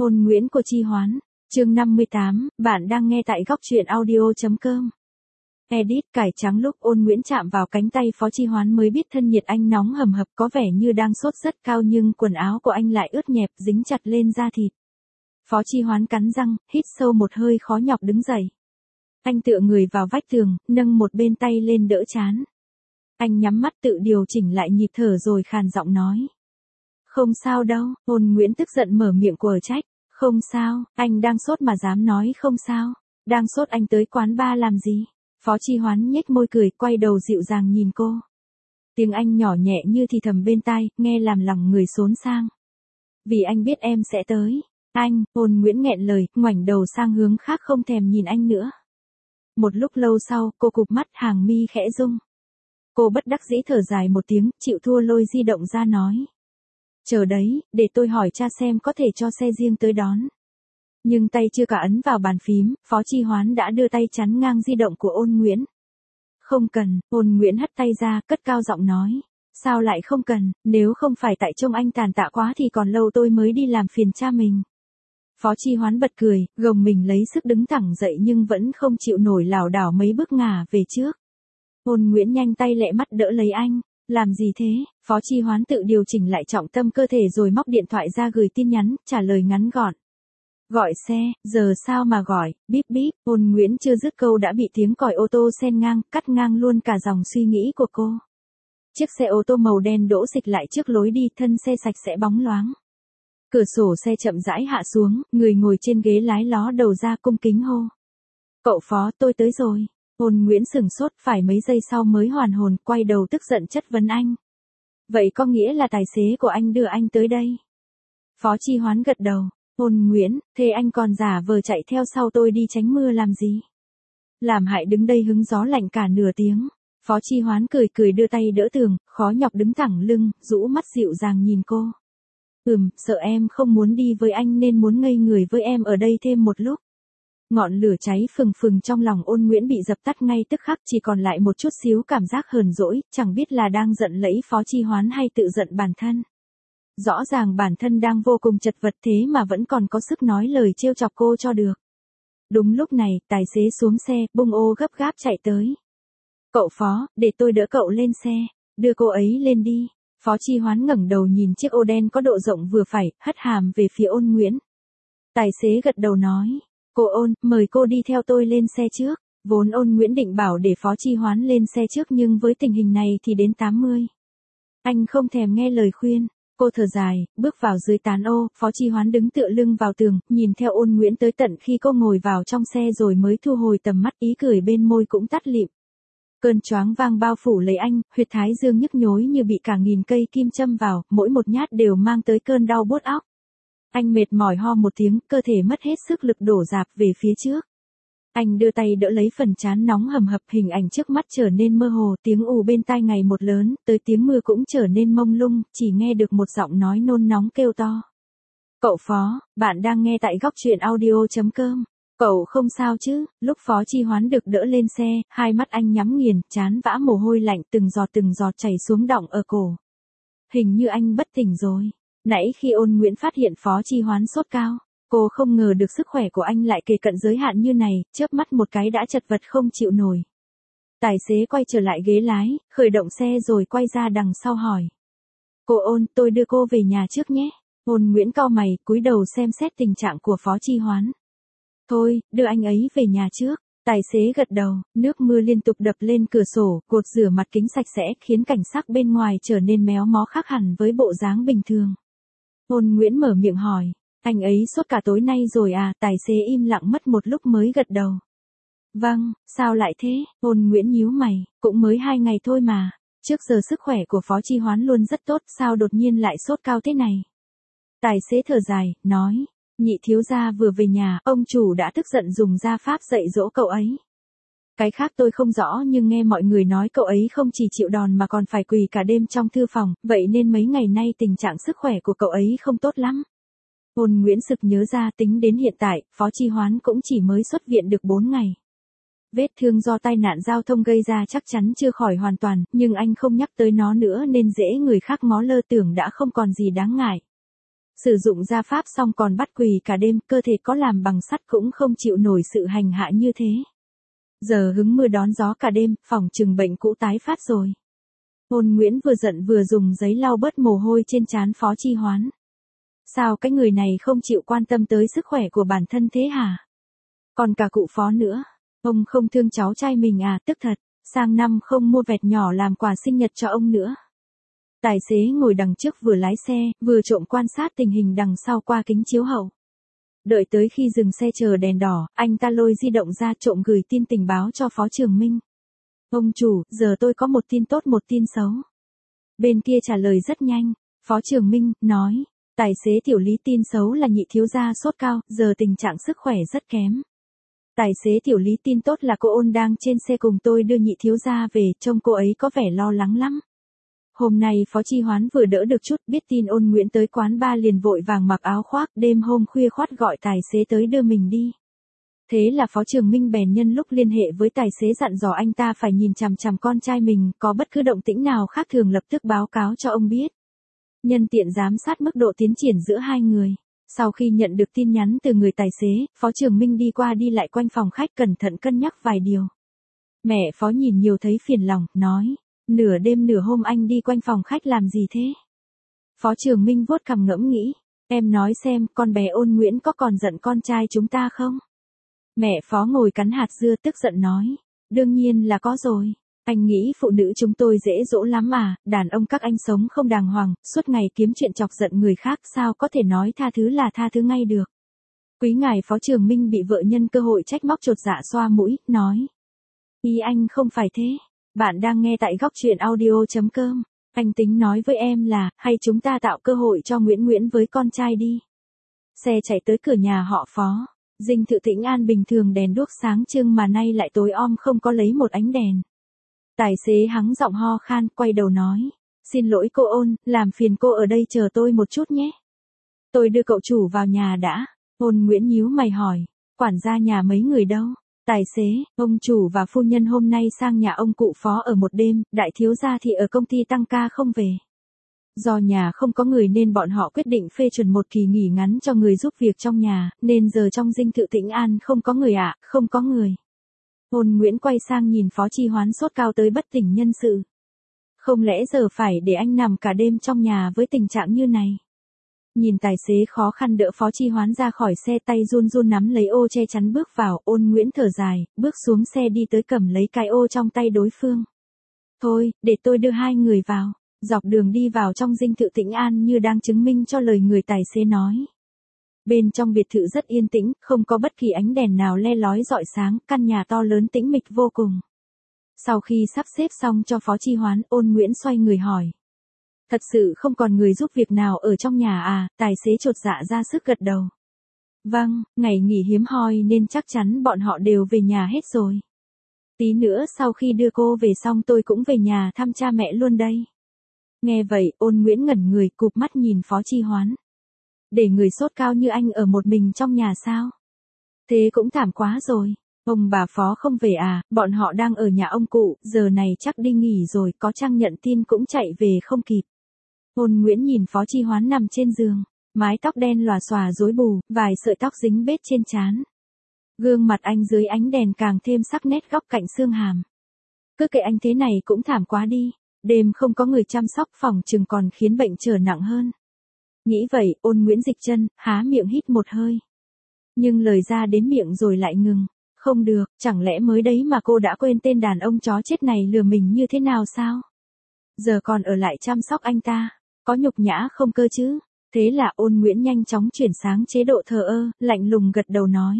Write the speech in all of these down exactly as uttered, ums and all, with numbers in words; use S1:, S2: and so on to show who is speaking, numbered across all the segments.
S1: Hôn Nguyễn của Chi Hoán, chương năm mươi tám, bạn đang nghe tại góc truyện audio.com. Edit cải trắng lúc Ôn Nguyễn chạm vào cánh tay Phó Chi Hoán mới biết thân nhiệt anh nóng hầm hập, có vẻ như đang sốt rất cao nhưng quần áo của anh lại ướt nhẹp dính chặt lên da thịt. Phó Chi Hoán cắn răng, hít sâu một hơi khó nhọc đứng dậy. Anh tựa người vào vách tường, nâng một bên tay lên đỡ trán. Anh nhắm mắt tự điều chỉnh lại nhịp thở rồi khàn giọng nói. Không sao đâu, Ôn Nguyễn tức giận mở miệng quở trách. Không sao, anh đang sốt mà dám nói không sao. Đang sốt anh tới quán bar làm gì? Phó Chi Hoán nhếch môi cười, quay đầu dịu dàng nhìn cô. Tiếng anh nhỏ nhẹ như thì thầm bên tai, nghe làm lòng người xốn sang. Vì anh biết em sẽ tới. Anh, Ôn Nguyễn nghẹn lời, ngoảnh đầu sang hướng khác không thèm nhìn anh nữa. Một lúc lâu sau, cô cụp mắt, hàng mi khẽ rung. Cô bất đắc dĩ thở dài một tiếng, chịu thua lôi di động ra nói. Chờ đấy, để tôi hỏi cha xem có thể cho xe riêng tới đón. Nhưng tay chưa cả ấn vào bàn phím, Phó Chi Hoán đã đưa tay chắn ngang di động của Ôn Nguyễn. Không cần, Ôn Nguyễn hất tay ra, cất cao giọng nói. Sao lại không cần, nếu không phải tại trông anh tàn tạ quá thì còn lâu tôi mới đi làm phiền cha mình. Phó Chi Hoán bật cười, gồng mình lấy sức đứng thẳng dậy nhưng vẫn không chịu nổi lảo đảo mấy bước ngả về trước. Ôn Nguyễn nhanh tay lẹ mắt đỡ lấy anh. Làm gì thế? Phó Chi Hoán tự điều chỉnh lại trọng tâm cơ thể rồi móc điện thoại ra gửi tin nhắn, trả lời ngắn gọn. Gọi xe, giờ sao mà gọi, bíp bíp. Ôn Nguyễn chưa dứt câu đã bị tiếng còi ô tô xen ngang, cắt ngang luôn cả dòng suy nghĩ của cô. Chiếc xe ô tô màu đen đỗ xịch lại trước lối đi, thân xe sạch sẽ bóng loáng. Cửa sổ xe chậm rãi hạ xuống, người ngồi trên ghế lái ló đầu ra cung kính hô. Cậu Phó, tôi tới rồi. Ôn Nguyễn sửng sốt, phải mấy giây sau mới hoàn hồn, quay đầu tức giận chất vấn anh. Vậy có nghĩa là tài xế của anh đưa anh tới đây? Phó Chi Hoán gật đầu. Ôn Nguyễn, thế anh còn giả vờ chạy theo sau tôi đi tránh mưa làm gì? Làm hại đứng đây hứng gió lạnh cả nửa tiếng. Phó Chi Hoán cười cười đưa tay đỡ tường, khó nhọc đứng thẳng lưng, rũ mắt dịu dàng nhìn cô. Ừm, sợ em không muốn đi với anh nên muốn ngây người với em ở đây thêm một lúc. Ngọn lửa cháy phừng phừng trong lòng Ôn Nguyễn bị dập tắt ngay tức khắc, chỉ còn lại một chút xíu cảm giác hờn dỗi, chẳng biết là đang giận lẫy Phó Chi Hoán hay tự giận bản thân. Rõ ràng bản thân đang vô cùng chật vật thế mà vẫn còn có sức nói lời trêu chọc cô cho được. Đúng lúc này, tài xế xuống xe, bung ô gấp gáp chạy tới. Cậu Phó, để tôi đỡ cậu lên xe, đưa cô ấy lên đi. Phó Chi Hoán ngẩng đầu nhìn chiếc ô đen có độ rộng vừa phải, hất hàm về phía Ôn Nguyễn. Tài xế gật đầu nói. Cô Ôn, mời cô đi theo tôi lên xe trước. Vốn Ôn Nguyễn định bảo để Phó Chi Hoán lên xe trước nhưng với tình hình này thì đến tám mươi. Anh không thèm nghe lời khuyên. Cô thở dài, bước vào dưới tán ô, Phó Chi Hoán đứng tựa lưng vào tường, nhìn theo Ôn Nguyễn tới tận khi cô ngồi vào trong xe rồi mới thu hồi tầm mắt, ý cười bên môi cũng tắt lịm. Cơn choáng vang bao phủ lấy anh, huyệt thái dương nhức nhối như bị cả nghìn cây kim châm vào, mỗi một nhát đều mang tới cơn đau buốt óc. Anh mệt mỏi ho một tiếng, cơ thể mất hết sức lực đổ dạp về phía trước. Anh đưa tay đỡ lấy phần trán nóng hầm hập, hình ảnh trước mắt trở nên mơ hồ, tiếng ù bên tai ngày một lớn, tới tiếng mưa cũng trở nên mông lung, chỉ nghe được một giọng nói nôn nóng kêu to. Cậu Phó, bạn đang nghe tại góc truyện audio.com. Cậu không sao chứ? Lúc Phó Chi Hoán được đỡ lên xe, hai mắt anh nhắm nghiền, trán vã mồ hôi lạnh từng giọt từng giọt chảy xuống đọng ở cổ. Hình như anh bất tỉnh rồi. Nãy khi Ôn Nguyễn phát hiện Phó Chi Hoán sốt cao, cô không ngờ được sức khỏe của anh lại kề cận giới hạn như này, chớp mắt một cái đã chật vật không chịu nổi. Tài xế quay trở lại ghế lái, khởi động xe rồi quay ra đằng sau hỏi. Cô Ôn, tôi đưa cô về nhà trước nhé. Ôn Nguyễn cau mày, cúi đầu xem xét tình trạng của Phó Chi Hoán. Thôi, đưa anh ấy về nhà trước. Tài xế gật đầu, nước mưa liên tục đập lên cửa sổ, cột rửa mặt kính sạch sẽ khiến cảnh sắc bên ngoài trở nên méo mó khác hẳn với bộ dáng bình thường. Ôn Nguyễn mở miệng hỏi, anh ấy sốt cả tối nay rồi à? Tài xế im lặng mất một lúc mới gật đầu. Vâng, sao lại thế? Ôn Nguyễn nhíu mày, cũng mới hai ngày thôi mà. Trước giờ sức khỏe của Phó Chi Hoán luôn rất tốt, sao đột nhiên lại sốt cao thế này? Tài xế thở dài, nói, nhị thiếu gia vừa về nhà, ông chủ đã tức giận dùng gia pháp dạy dỗ cậu ấy. Cái khác tôi không rõ nhưng nghe mọi người nói cậu ấy không chỉ chịu đòn mà còn phải quỳ cả đêm trong thư phòng, vậy nên mấy ngày nay tình trạng sức khỏe của cậu ấy không tốt lắm. Ôn Nguyễn sực nhớ ra tính đến hiện tại, Phó Chi Hoán cũng chỉ mới xuất viện được bốn ngày. Vết thương do tai nạn giao thông gây ra chắc chắn chưa khỏi hoàn toàn, nhưng anh không nhắc tới nó nữa nên dễ người khác ngó lơ tưởng đã không còn gì đáng ngại. Sử dụng gia pháp xong còn bắt quỳ cả đêm, cơ thể có làm bằng sắt cũng không chịu nổi sự hành hạ như thế. Giờ hứng mưa đón gió cả đêm, phòng chừng bệnh cũ tái phát rồi. Ôn Nguyễn vừa giận vừa dùng giấy lau bớt mồ hôi trên trán Phó Chi Hoán. Sao cái người này không chịu quan tâm tới sức khỏe của bản thân thế hả? Còn cả cụ Phó nữa. Ông không thương cháu trai mình à, tức thật, sang năm không mua vẹt nhỏ làm quà sinh nhật cho ông nữa. Tài xế ngồi đằng trước vừa lái xe, vừa trộm quan sát tình hình đằng sau qua kính chiếu hậu. Đợi tới khi dừng xe chờ đèn đỏ, anh ta lôi di động ra trộm gửi tin tình báo cho Phó Trường Minh. Ông chủ, giờ tôi có một tin tốt một tin xấu. Bên kia trả lời rất nhanh. Phó Trường Minh nói, tài xế Tiểu Lý, tin xấu là nhị thiếu gia sốt cao, giờ tình trạng sức khỏe rất kém. Tài xế Tiểu Lý, tin tốt là cô Ôn đang trên xe cùng tôi đưa nhị thiếu gia về, trông cô ấy có vẻ lo lắng lắm. Hôm nay Phó Chi Hoán vừa đỡ được chút, biết tin Ôn Nguyễn tới quán ba liền vội vàng mặc áo khoác, đêm hôm khuya khoắt gọi tài xế tới đưa mình đi. Thế là Phó Trường Minh bèn nhân lúc liên hệ với tài xế dặn dò anh ta phải nhìn chằm chằm con trai mình, có bất cứ động tĩnh nào khác thường lập tức báo cáo cho ông biết. Nhân tiện giám sát mức độ tiến triển giữa hai người. Sau khi nhận được tin nhắn từ người tài xế, Phó Trường Minh đi qua đi lại quanh phòng khách cẩn thận cân nhắc vài điều. Mẹ Phó nhìn nhiều thấy phiền lòng, nói, nửa đêm nửa hôm anh đi quanh phòng khách làm gì thế? Phó Trường Minh vuốt cằm ngẫm nghĩ, em nói xem con bé Ôn Nguyễn có còn giận con trai chúng ta không? Mẹ Phó ngồi cắn hạt dưa tức giận nói, đương nhiên là có rồi. Anh nghĩ phụ nữ chúng tôi dễ dỗ lắm mà, đàn ông các anh sống không đàng hoàng, suốt ngày kiếm chuyện chọc giận người khác, sao có thể nói tha thứ là tha thứ ngay được. Quý ngài Phó Trường Minh bị vợ nhân cơ hội trách móc chột dạ xoa mũi, nói. Ý anh không phải thế. Bạn đang nghe tại góc truyện audio.com. Anh tính nói với em là, hay chúng ta tạo cơ hội cho Nguyễn Nguyễn với con trai đi. Xe chạy tới cửa nhà họ Phó. Dinh thự Tĩnh An bình thường đèn đuốc sáng trưng mà nay lại tối om không có lấy một ánh đèn. Tài xế hắng giọng ho khan, quay đầu nói. Xin lỗi cô Ôn, làm phiền cô ở đây chờ tôi một chút nhé. Tôi đưa cậu chủ vào nhà đã. Ôn Nguyễn nhíu mày hỏi. Quản gia nhà mấy người đâu? Tài xế, ông chủ và phu nhân hôm nay sang nhà ông cụ Phó ở một đêm, đại thiếu gia thì ở công ty tăng ca không về. Do nhà không có người nên bọn họ quyết định phê chuẩn một kỳ nghỉ ngắn cho người giúp việc trong nhà, nên giờ trong dinh thự Tĩnh An không có người ạ, à, không có người. Ôn Nguyễn quay sang nhìn Phó Chi Hoán sốt cao tới bất tỉnh nhân sự. Không lẽ giờ phải để anh nằm cả đêm trong nhà với tình trạng như này? Nhìn tài xế khó khăn đỡ Phó Chi Hoán ra khỏi xe, tay run run nắm lấy ô che chắn bước vào, Ôn Nguyễn thở dài, bước xuống xe đi tới cầm lấy cái ô trong tay đối phương. Thôi, để tôi đưa hai người vào. Dọc đường đi vào trong dinh thự Tĩnh An như đang chứng minh cho lời người tài xế nói. Bên trong biệt thự rất yên tĩnh, không có bất kỳ ánh đèn nào le lói rọi sáng, căn nhà to lớn tĩnh mịch vô cùng. Sau khi sắp xếp xong cho Phó Chi Hoán, Ôn Nguyễn xoay người hỏi. Thật sự không còn người giúp việc nào ở trong nhà à? Tài xế chột dạ ra sức gật đầu. Vâng, ngày nghỉ hiếm hoi nên chắc chắn bọn họ đều về nhà hết rồi. Tí nữa sau khi đưa cô về xong tôi cũng về nhà thăm cha mẹ luôn đây. Nghe vậy, Ôn Nguyễn ngẩn người, cụp mắt nhìn Phó Chi Hoán. Để người sốt cao như anh ở một mình trong nhà sao? Thế cũng thảm quá rồi. Ông bà Phó không về à, bọn họ đang ở nhà ông cụ, giờ này chắc đi nghỉ rồi, có chăng nhận tin cũng chạy về không kịp. Ôn Nguyễn nhìn Phó Chi Hoán nằm trên giường, mái tóc đen lòa xòa rối bù, vài sợi tóc dính bết trên trán. Gương mặt anh dưới ánh đèn càng thêm sắc nét góc cạnh xương hàm. Cứ kệ anh thế này cũng thảm quá đi. Đêm không có người chăm sóc phòng chừng còn khiến bệnh trở nặng hơn. Nghĩ vậy, Ôn Nguyễn dịch chân, há miệng hít một hơi. Nhưng lời ra đến miệng rồi lại ngừng. Không được, chẳng lẽ mới đấy mà cô đã quên tên đàn ông chó chết này lừa mình như thế nào sao? Giờ còn ở lại chăm sóc anh ta, có nhục nhã không cơ chứ? Thế là Ôn Nguyễn nhanh chóng chuyển sang chế độ thờ ơ, lạnh lùng gật đầu nói.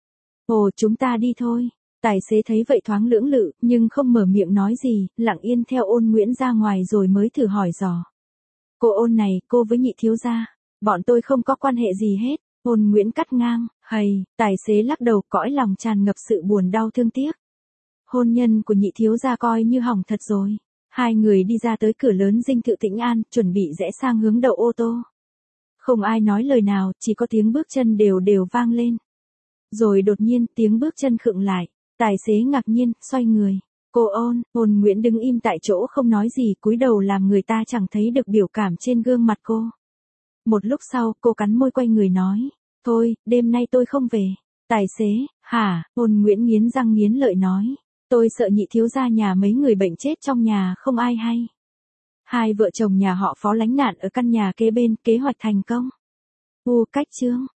S1: Ồ, chúng ta đi thôi. Tài xế thấy vậy thoáng lưỡng lự, nhưng không mở miệng nói gì, lặng yên theo Ôn Nguyễn ra ngoài rồi mới thử hỏi dò. Cô Ôn này, cô với nhị thiếu gia, bọn tôi không có quan hệ gì hết. Ôn Nguyễn cắt ngang, hầy, tài xế lắc đầu, cõi lòng tràn ngập sự buồn đau thương tiếc. Hôn nhân của nhị thiếu gia coi như hỏng thật rồi. Hai người đi ra tới cửa lớn dinh thự Tĩnh An, chuẩn bị rẽ sang hướng đậu ô tô. Không ai nói lời nào, chỉ có tiếng bước chân đều đều vang lên. Rồi đột nhiên, tiếng bước chân khựng lại. Tài xế ngạc nhiên, xoay người. Cô Ôn, Ôn Nguyễn đứng im tại chỗ không nói gì, cúi đầu làm người ta chẳng thấy được biểu cảm trên gương mặt cô. Một lúc sau, cô cắn môi quay người nói. Thôi, đêm nay tôi không về. Tài xế, hả, Ôn Nguyễn nghiến răng nghiến lợi nói. Tôi sợ nhị thiếu gia nhà mấy người bệnh chết trong nhà không ai hay. Hai vợ chồng nhà họ Phó lánh nạn ở căn nhà kế bên, kế hoạch thành công. U cách chương.